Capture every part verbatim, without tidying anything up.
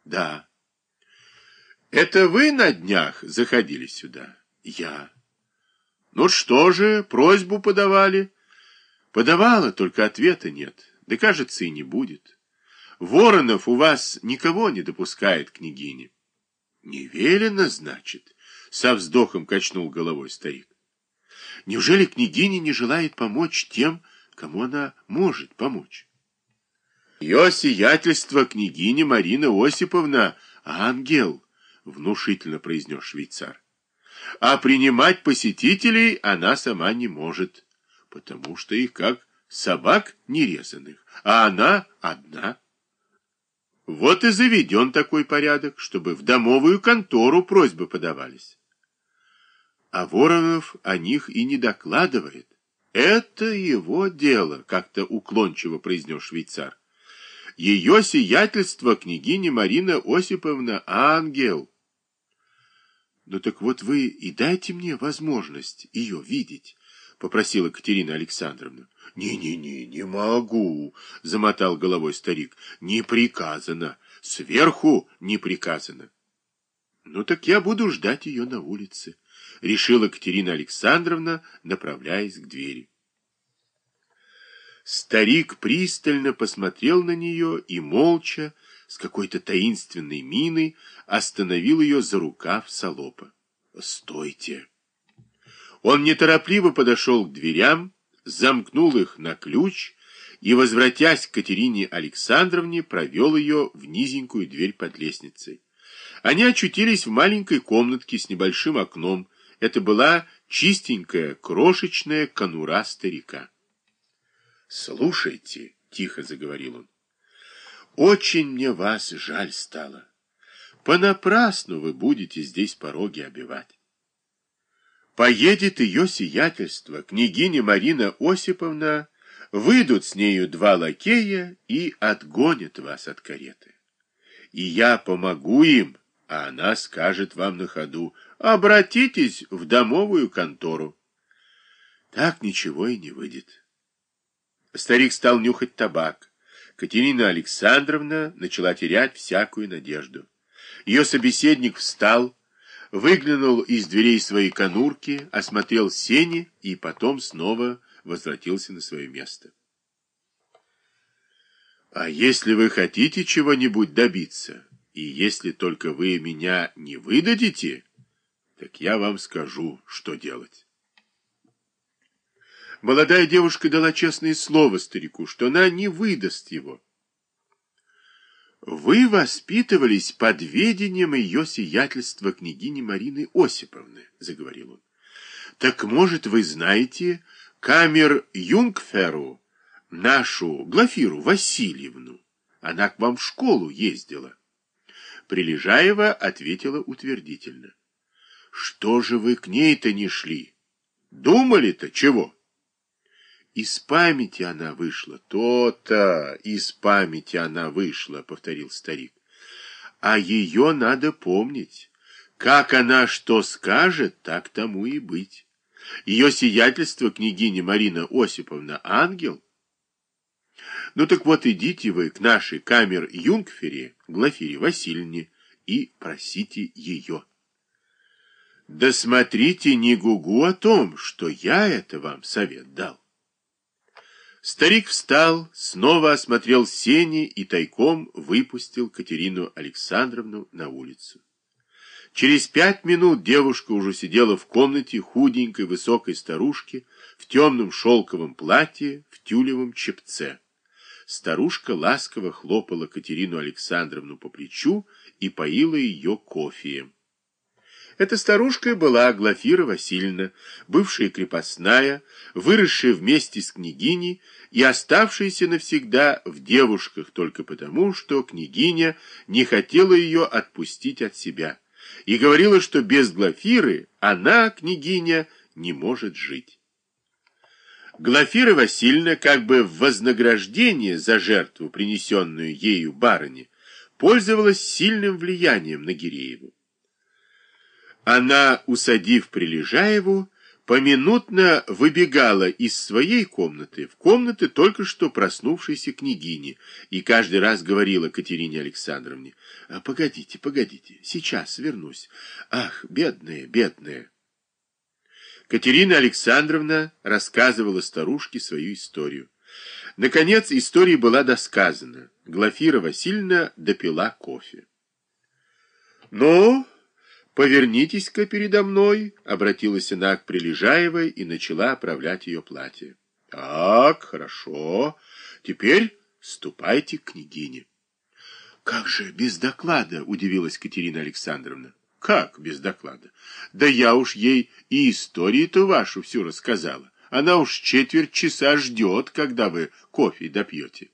Да. Это вы на днях заходили сюда? Я. Ну что же, просьбу подавали? Подавала, только ответа нет. Да, кажется, и не будет. Воронов у вас никого не допускает, княгиня. Не велено, значит, со вздохом качнул головой старик. Неужели княгиня не желает помочь тем, кому она может помочь? Ее сиятельство княгиня Марина Осиповна — ангел, внушительно произнес швейцар. А принимать посетителей она сама не может, потому что их как собак нерезанных, а она одна. Вот и заведен такой порядок, чтобы в домовую контору просьбы подавались. А Воронов о них и не докладывает. Это его дело, как-то уклончиво произнес швейцар. Ее сиятельство княгиня Марина Осиповна — ангел. Ну так вот вы и дайте мне возможность ее видеть, попросила Катерина Александровна. Не-не-не, не могу, замотал головой старик. Не приказано, сверху не приказано. Ну так я буду ждать ее на улице, решила Катерина Александровна, направляясь к двери. Старик пристально посмотрел на нее и молча, с какой-то таинственной миной, остановил ее за рукав салопа. «Стойте!» Он неторопливо подошел к дверям, замкнул их на ключ и, возвратясь к Катерине Александровне, провел ее в низенькую дверь под лестницей. Они очутились в маленькой комнатке с небольшим окном. Это была чистенькая, крошечная конура старика. «Слушайте», — тихо заговорил он, — «очень мне вас жаль стало. Понапрасну вы будете здесь пороги обивать. Поедет ее сиятельство, княгиня Марина Осиповна, выйдут с нею два лакея и отгонят вас от кареты. И я помогу им, а она скажет вам на ходу: обратитесь в домовую контору. Так ничего и не выйдет». Старик стал нюхать табак. Катерина Александровна начала терять всякую надежду. Ее собеседник встал, выглянул из дверей своей конурки, осмотрел сени и потом снова возвратился на свое место. «А если вы хотите чего-нибудь добиться, и если только вы меня не выдадите, так я вам скажу, что делать». Молодая девушка дала честное слово старику, что она не выдаст его. «Вы воспитывались под ведением ее сиятельства княгини Марины Осиповны», — заговорил он. «Так, может, вы знаете камер-юнгферу, нашу Глафиру Васильевну? Она к вам в школу ездила». Прилежаева ответила утвердительно. «Что же вы к ней-то не шли? Думали-то чего?» «Из памяти она вышла». «То-то, из памяти она вышла», — повторил старик. «А ее надо помнить. Как она что скажет, так тому и быть. Ее сиятельство княгиня Марина Осиповна — ангел. Ну так вот, идите вы к нашей камер-юнгфере, Глафире Васильевне, и просите ее. Да смотрите, не гугу о том, что я это вам совет дал». Старик встал, снова осмотрел сени и тайком выпустил Катерину Александровну на улицу. Через пять минут девушка уже сидела в комнате худенькой высокой старушки в темном шелковом платье, в тюлевом чепце. Старушка ласково хлопала Катерину Александровну по плечу и поила ее кофеем. Эта старушка была Глафира Васильевна, бывшая крепостная, выросшая вместе с княгиней и оставшаяся навсегда в девушках только потому, что княгиня не хотела ее отпустить от себя и говорила, что без Глафиры она, княгиня, не может жить. Глафира Васильевна, как бы в вознаграждение за жертву, принесенную ею барыне, пользовалась сильным влиянием на Гирееву. Она, усадив Прилежаеву, поминутно выбегала из своей комнаты в комнаты только что проснувшейся княгини и каждый раз говорила Катерине Александровне: «А, погодите, погодите, сейчас вернусь. Ах, бедная, бедная». Катерина Александровна рассказывала старушке свою историю. Наконец, история была досказана. Глафира Васильевна допила кофе. «Ну, повернитесь-ка передо мной», — обратилась она к Прилежаевой и начала оправлять ее платье. «Так, хорошо. Теперь ступайте к княгине». «Как же без доклада?» — удивилась Катерина Александровна. «Как без доклада? Да я уж ей и историю-то вашу всю рассказала. Она уж четверть часа ждет, когда вы кофе допьете».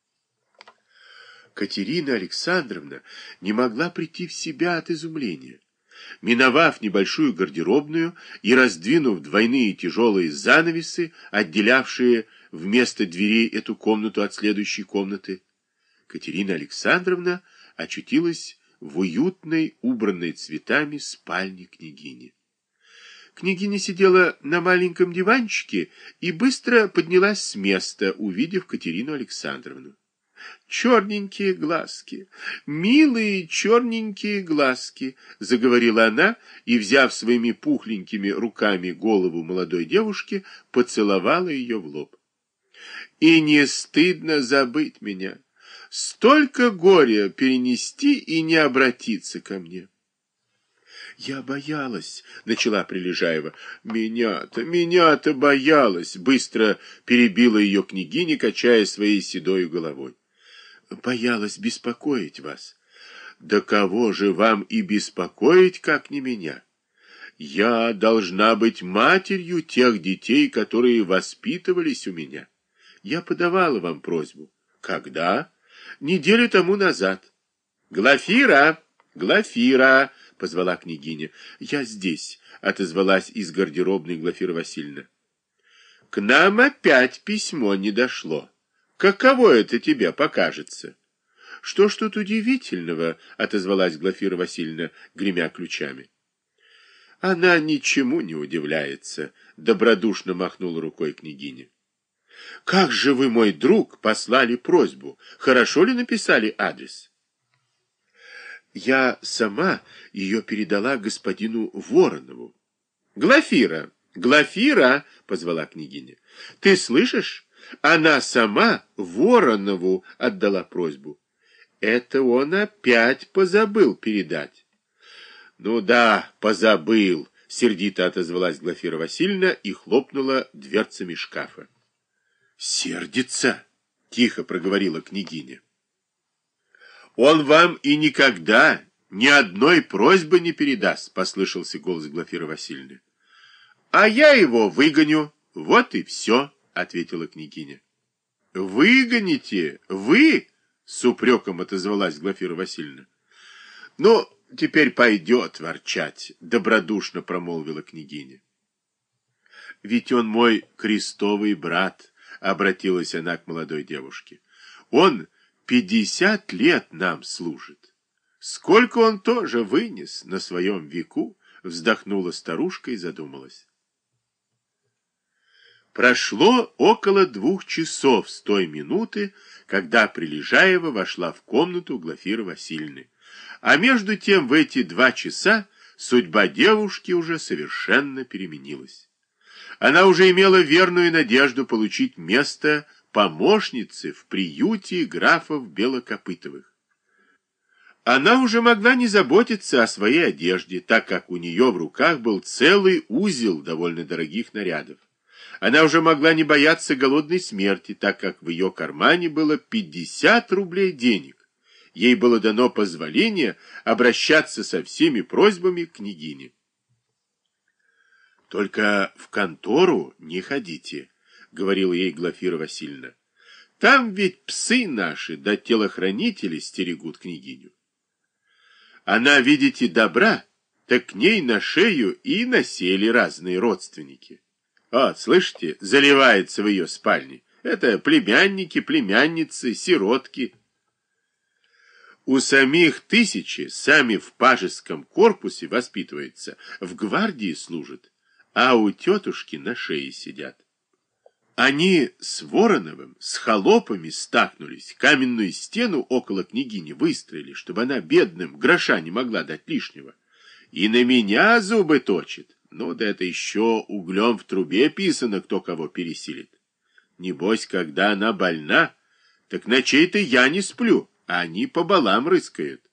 Катерина Александровна не могла прийти в себя от изумления. Миновав небольшую гардеробную и раздвинув двойные тяжелые занавесы, отделявшие вместо дверей эту комнату от следующей комнаты, Катерина Александровна очутилась в уютной, убранной цветами спальне княгини. Княгиня сидела на маленьком диванчике и быстро поднялась с места, увидев Катерину Александровну. «Черненькие глазки, милые черненькие глазки», — заговорила она и, взяв своими пухленькими руками голову молодой девушки, поцеловала ее в лоб. «И не стыдно забыть меня, столько горя перенести и не обратиться ко мне». «Я боялась», — начала Прилежаева. «Меня-то, меня-то боялась», — быстро перебила ее княгиня, качая своей седой головой. «Боялась беспокоить вас». «Да кого же вам и беспокоить, как не меня? Я должна быть матерью тех детей, которые воспитывались у меня. Я подавала вам просьбу». «Когда?» «Неделю тому назад». «Глафира! Глафира!» — позвала княгиня. «Я здесь», — отозвалась из гардеробной Глафира Васильевна. «К нам опять письмо не дошло. Каково это тебе покажется?» «Что ж тут удивительного?» — отозвалась Глафира Васильевна, гремя ключами. «Она ничему не удивляется», — добродушно махнула рукой княгиня. «Как же вы, мой друг, послали просьбу? Хорошо ли написали адрес?» «Я сама ее передала господину Воронову». «Глафира! Глафира!» — позвала княгиня. «Ты слышишь? Она сама Воронову отдала просьбу. Это он опять позабыл передать». «Ну да, позабыл», — сердито отозвалась Глафира Васильевна и хлопнула дверцами шкафа. «Сердится?» — тихо проговорила княгиня. «Он вам и никогда ни одной просьбы не передаст», — послышался голос Глафиры Васильевны. «А я его выгоню, вот и все», — ответила княгиня. «Выгоните? Вы?» — с упреком отозвалась Глафира Васильевна. «Ну, теперь пойдет ворчать», — добродушно промолвила княгиня. «Ведь он мой крестовый брат», — обратилась она к молодой девушке. «Он пятьдесят лет нам служит. Сколько он тоже вынес на своем веку», — вздохнула старушка и задумалась. Прошло около двух часов с той минуты, когда Прилежаева вошла в комнату Глафиры Васильевны. А между тем в эти два часа судьба девушки уже совершенно переменилась. Она уже имела верную надежду получить место помощницы в приюте графов Белокопытовых. Она уже могла не заботиться о своей одежде, так как у нее в руках был целый узел довольно дорогих нарядов. Она уже могла не бояться голодной смерти, так как в ее кармане было пятьдесят рублей денег. Ей было дано позволение обращаться со всеми просьбами к княгине. «Только в контору не ходите», — говорила ей Глафира Васильевна. «Там ведь псы наши да телохранители стерегут княгиню. Она, видите, добра, так к ней на шею и насели разные родственники. Вот, слышите, заливается в ее спальне. Это племянники, племянницы, сиротки. У самих тысячи, сами в пажеском корпусе воспитываются, в гвардии служат. а у тетушки на шее сидят. Они с Вороновым, с холопами стакнулись, каменную стену около княгини выстроили, чтобы она бедным гроша не могла дать лишнего. И на меня зубы точит. Ну, да это еще углем в трубе писано, кто кого пересилит. Небось, когда она больна, так ночей-то я не сплю, а они по балам рыскают.